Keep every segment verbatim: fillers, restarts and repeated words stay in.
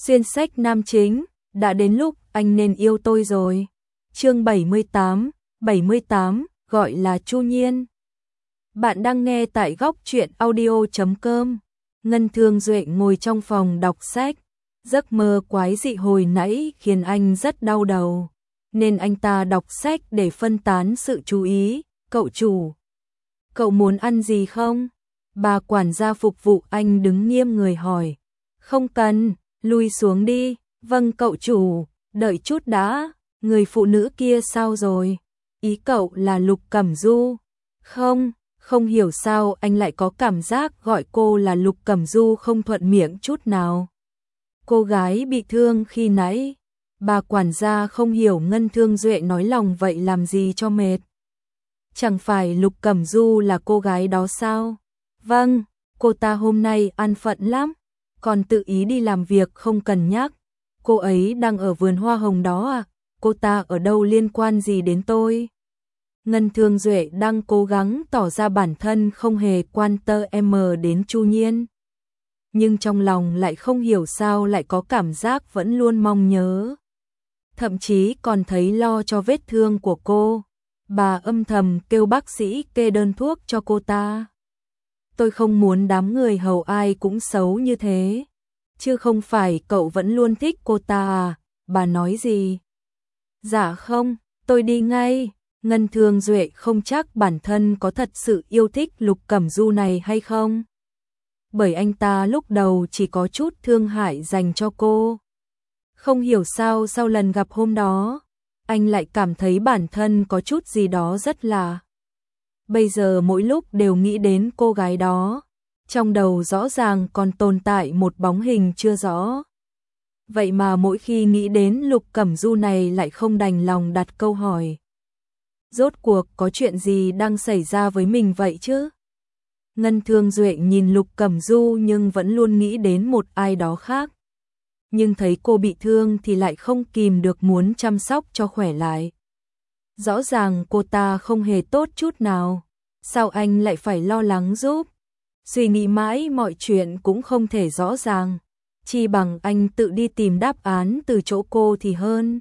Xuyên sách nam chính, đã đến lúc anh nên yêu tôi rồi. Chương bảy mươi tám, bảy mươi tám, gọi là Chu Nhiên. Bạn đang nghe tại góc truyện audio chấm com. Ngân Thương Duệ ngồi trong phòng đọc sách. Giấc mơ quái dị hồi nãy khiến anh rất đau đầu, nên anh ta đọc sách để phân tán sự chú ý. Cậu chủ, cậu muốn ăn gì không? Bà quản gia phục vụ anh đứng nghiêm người hỏi. Không cần, lui xuống đi. Vâng cậu chủ, đợi chút đã. Người phụ nữ kia sao rồi? Ý cậu là Lục Cẩm Du? Không, không hiểu sao anh lại có cảm giác gọi cô là Lục Cẩm Du không thuận miệng chút nào. Cô gái bị thương khi nãy. Bà quản gia không hiểu Ngân Thương Duệ nói lòng vậy làm gì cho mệt. Chẳng phải Lục Cẩm Du là cô gái đó sao? Vâng, cô ta hôm nay ăn phận lắm, còn tự ý đi làm việc không cần nhắc. Cô ấy đang ở vườn hoa hồng đó à? Cô ta ở đâu liên quan gì đến tôi? Ngân Thương Duệ đang cố gắng tỏ ra bản thân không hề quan tâm đến Chu Nhiên. Nhưng trong lòng lại không hiểu sao lại có cảm giác vẫn luôn mong nhớ. Thậm chí còn thấy lo cho vết thương của cô. Bà âm thầm kêu bác sĩ kê đơn thuốc cho cô ta. Tôi không muốn đám người hầu ai cũng xấu như thế. Chứ không phải cậu vẫn luôn thích cô ta à? Bà nói gì? Dạ không, tôi đi ngay. Ngân Thương Duệ không chắc bản thân có thật sự yêu thích Lục Cẩm Du này hay không. Bởi anh ta lúc đầu chỉ có chút thương hại dành cho cô. Không hiểu sao sau lần gặp hôm đó, anh lại cảm thấy bản thân có chút gì đó rất lạ. Bây giờ mỗi lúc đều nghĩ đến cô gái đó, trong đầu rõ ràng còn tồn tại một bóng hình chưa rõ. Vậy mà mỗi khi nghĩ đến Lục Cẩm Du này lại không đành lòng đặt câu hỏi. Rốt cuộc có chuyện gì đang xảy ra với mình vậy chứ? Ngân Thương Duệ nhìn Lục Cẩm Du nhưng vẫn luôn nghĩ đến một ai đó khác. Nhưng thấy cô bị thương thì lại không kìm được muốn chăm sóc cho khỏe lại. Rõ ràng cô ta không hề tốt chút nào. Sao anh lại phải lo lắng giúp? Suy nghĩ mãi mọi chuyện cũng không thể rõ ràng. Chi bằng anh tự đi tìm đáp án từ chỗ cô thì hơn.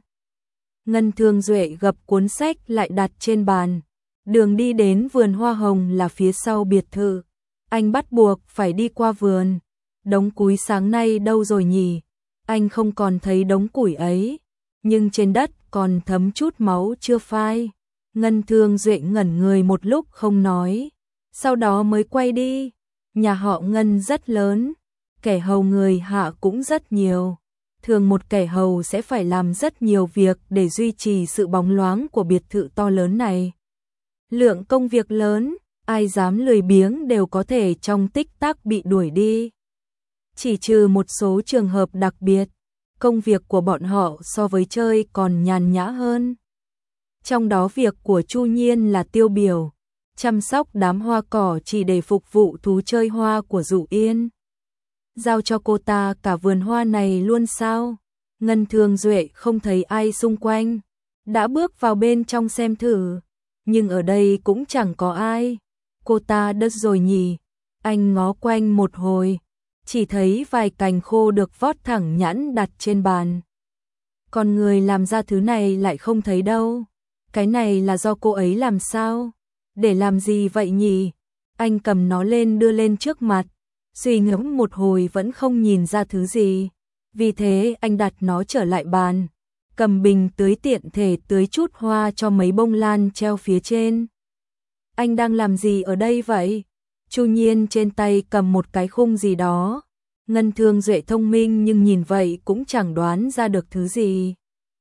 Ngân Thương Duệ gập cuốn sách lại đặt trên bàn. Đường đi đến vườn hoa hồng là phía sau biệt thự. Anh bắt buộc phải đi qua vườn. Đống củi sáng nay đâu rồi nhỉ? Anh không còn thấy đống củi ấy. Nhưng trên đất còn thấm chút máu chưa phai. Ngân Thương Duệ ngẩn người một lúc không nói. Sau đó mới quay đi. Nhà họ Ngân rất lớn. Kẻ hầu người hạ cũng rất nhiều. Thường một kẻ hầu sẽ phải làm rất nhiều việc để duy trì sự bóng loáng của biệt thự to lớn này. Lượng công việc lớn, ai dám lười biếng đều có thể trong tích tắc bị đuổi đi. Chỉ trừ một số trường hợp đặc biệt, công việc của bọn họ so với chơi còn nhàn nhã hơn. Trong đó việc của Chu Nhiên là tiêu biểu, chăm sóc đám hoa cỏ chỉ để phục vụ thú chơi hoa của Dụ Yên. Giao cho cô ta cả vườn hoa này luôn sao? Ngân Thương Duệ không thấy ai xung quanh, đã bước vào bên trong xem thử, nhưng ở đây cũng chẳng có ai. Cô ta đất rồi nhỉ? Anh ngó quanh một hồi, chỉ thấy vài cành khô được vót thẳng nhẵn đặt trên bàn. Còn người làm ra thứ này lại không thấy đâu. Cái này là do cô ấy làm sao? Để làm gì vậy nhỉ? Anh cầm nó lên đưa lên trước mặt. Suy ngẫm một hồi vẫn không nhìn ra thứ gì. Vì thế anh đặt nó trở lại bàn. Cầm bình tưới tiện thể tưới chút hoa cho mấy bông lan treo phía trên. Anh đang làm gì ở đây vậy? Chu Nhiên trên tay cầm một cái khung gì đó. Ngân Thương Duệ thông minh nhưng nhìn vậy cũng chẳng đoán ra được thứ gì.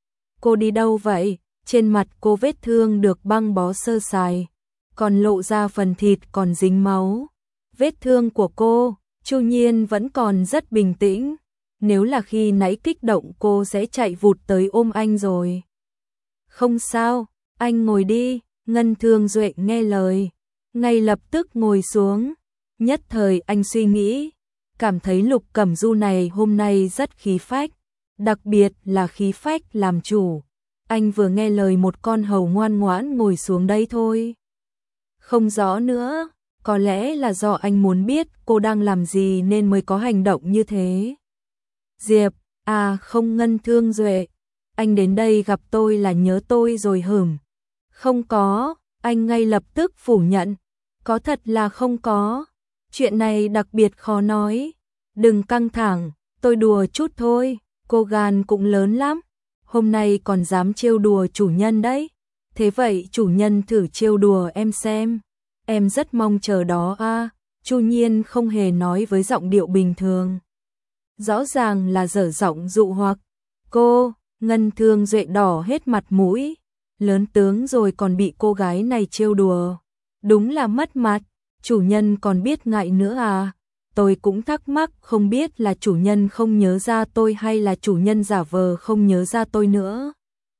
Cô đi đâu vậy? Trên mặt cô vết thương được băng bó sơ sài, còn lộ ra phần thịt còn dính máu. Vết thương của cô, Chu Nhiên vẫn còn rất bình tĩnh. Nếu là khi nãy kích động cô sẽ chạy vụt tới ôm anh rồi. Không sao, anh ngồi đi. Ngân Thương Duệ nghe lời, ngay lập tức ngồi xuống. Nhất thời anh suy nghĩ, cảm thấy Lục Cẩm Du này hôm nay rất khí phách, đặc biệt là khí phách làm chủ. Anh vừa nghe lời một con hầu ngoan ngoãn ngồi xuống đây thôi. Không rõ nữa, có lẽ là do anh muốn biết cô đang làm gì nên mới có hành động như thế. Diệp, À không Ngân Thương Duệ, anh đến đây gặp tôi là nhớ tôi rồi hửm. Không có, anh ngay lập tức phủ nhận. Có thật là không có. Chuyện này đặc biệt khó nói. Đừng căng thẳng, tôi đùa chút thôi, cô gan cũng lớn lắm. Hôm nay còn dám trêu đùa chủ nhân đấy. Thế vậy chủ nhân thử trêu đùa em xem. Em rất mong chờ đó a. Chu Nhiên không hề nói với giọng điệu bình thường. Rõ ràng là dở giọng dụ hoặc. Cô, Ngân Thương Duệ đỏ hết mặt mũi. Lớn tướng rồi còn bị cô gái này trêu đùa. Đúng là mất mặt, chủ nhân còn biết ngại nữa à. Tôi cũng thắc mắc không biết là chủ nhân không nhớ ra tôi hay là chủ nhân giả vờ không nhớ ra tôi nữa.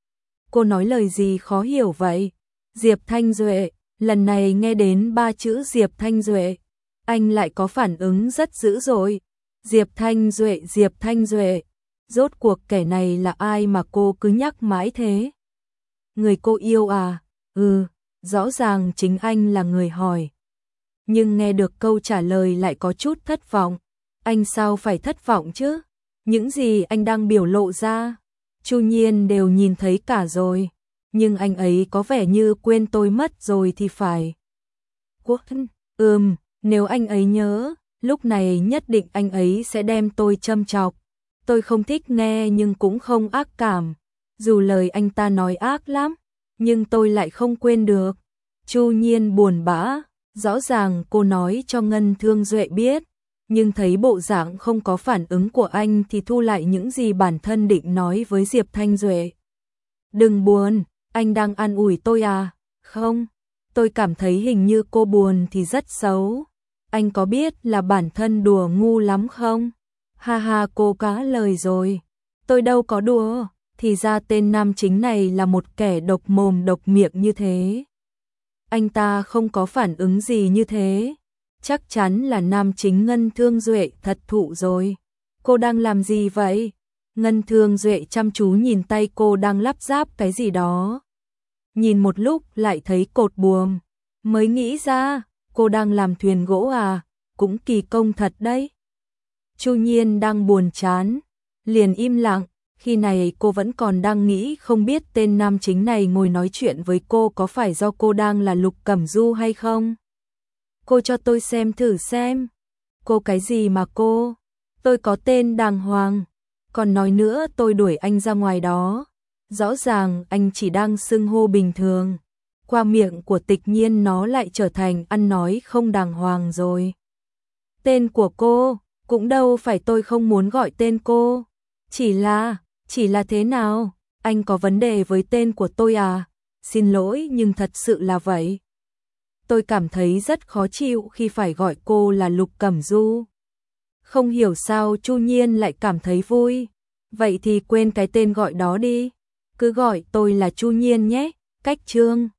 Cô nói lời gì khó hiểu vậy? Diệp Thanh Duệ, lần này nghe đến ba chữ Diệp Thanh Duệ, anh lại có phản ứng rất dữ dội. Diệp Thanh Duệ, Diệp Thanh Duệ, rốt cuộc kẻ này là ai mà cô cứ nhắc mãi thế? Người cô yêu à? Ừ, rõ ràng chính anh là người hỏi. Nhưng nghe được câu trả lời lại có chút thất vọng. Anh sao phải thất vọng chứ? Những gì anh đang biểu lộ ra, Chu Nhiên đều nhìn thấy cả rồi. Nhưng anh ấy có vẻ như quên tôi mất rồi thì phải. Quốc, ừm, nếu anh ấy nhớ, lúc này nhất định anh ấy sẽ đem tôi châm chọc. Tôi không thích nghe nhưng cũng không ác cảm. Dù lời anh ta nói ác lắm, nhưng tôi lại không quên được. Chu Nhiên buồn bã, rõ ràng cô nói cho Ngân Thương Duệ biết, nhưng thấy bộ dạng không có phản ứng của anh thì thu lại những gì bản thân định nói với Diệp Thanh Duệ. Đừng buồn, anh đang an ủi tôi à? Không, tôi cảm thấy hình như cô buồn thì rất xấu. Anh có biết là bản thân đùa ngu lắm không? Ha ha, cô cá lời rồi. Tôi đâu có đùa, thì ra tên nam chính này là một kẻ độc mồm độc miệng như thế. Anh ta không có phản ứng gì như thế. Chắc chắn là nam chính Ngân Thương Duệ thật thụ rồi. Cô đang làm gì vậy? Ngân Thương Duệ chăm chú nhìn tay cô đang lắp ráp cái gì đó. Nhìn một lúc lại thấy cột buồm. Mới nghĩ ra, cô đang làm thuyền gỗ à? Cũng kỳ công thật đấy. Chu Nhiên đang buồn chán, liền im lặng. Khi này cô vẫn còn đang nghĩ không biết tên nam chính này ngồi nói chuyện với cô có phải do cô đang là Lục Cẩm Du hay không. Cô cho tôi xem thử xem. Cô cái gì mà cô? Tôi có tên đàng hoàng. Còn nói nữa tôi đuổi anh ra ngoài đó. Rõ ràng anh chỉ đang xưng hô bình thường. Qua miệng của Tịch Nhiên nó lại trở thành ăn nói không đàng hoàng rồi. Tên của cô, cũng đâu phải tôi không muốn gọi tên cô. Chỉ là, chỉ là thế nào? Anh có vấn đề với tên của tôi à? Xin lỗi nhưng thật sự là vậy. Tôi cảm thấy rất khó chịu khi phải gọi cô là Lục Cẩm Du. Không hiểu sao Chu Nhiên lại cảm thấy vui. Vậy thì quên cái tên gọi đó đi. Cứ gọi tôi là Chu Nhiên nhé. Cách chương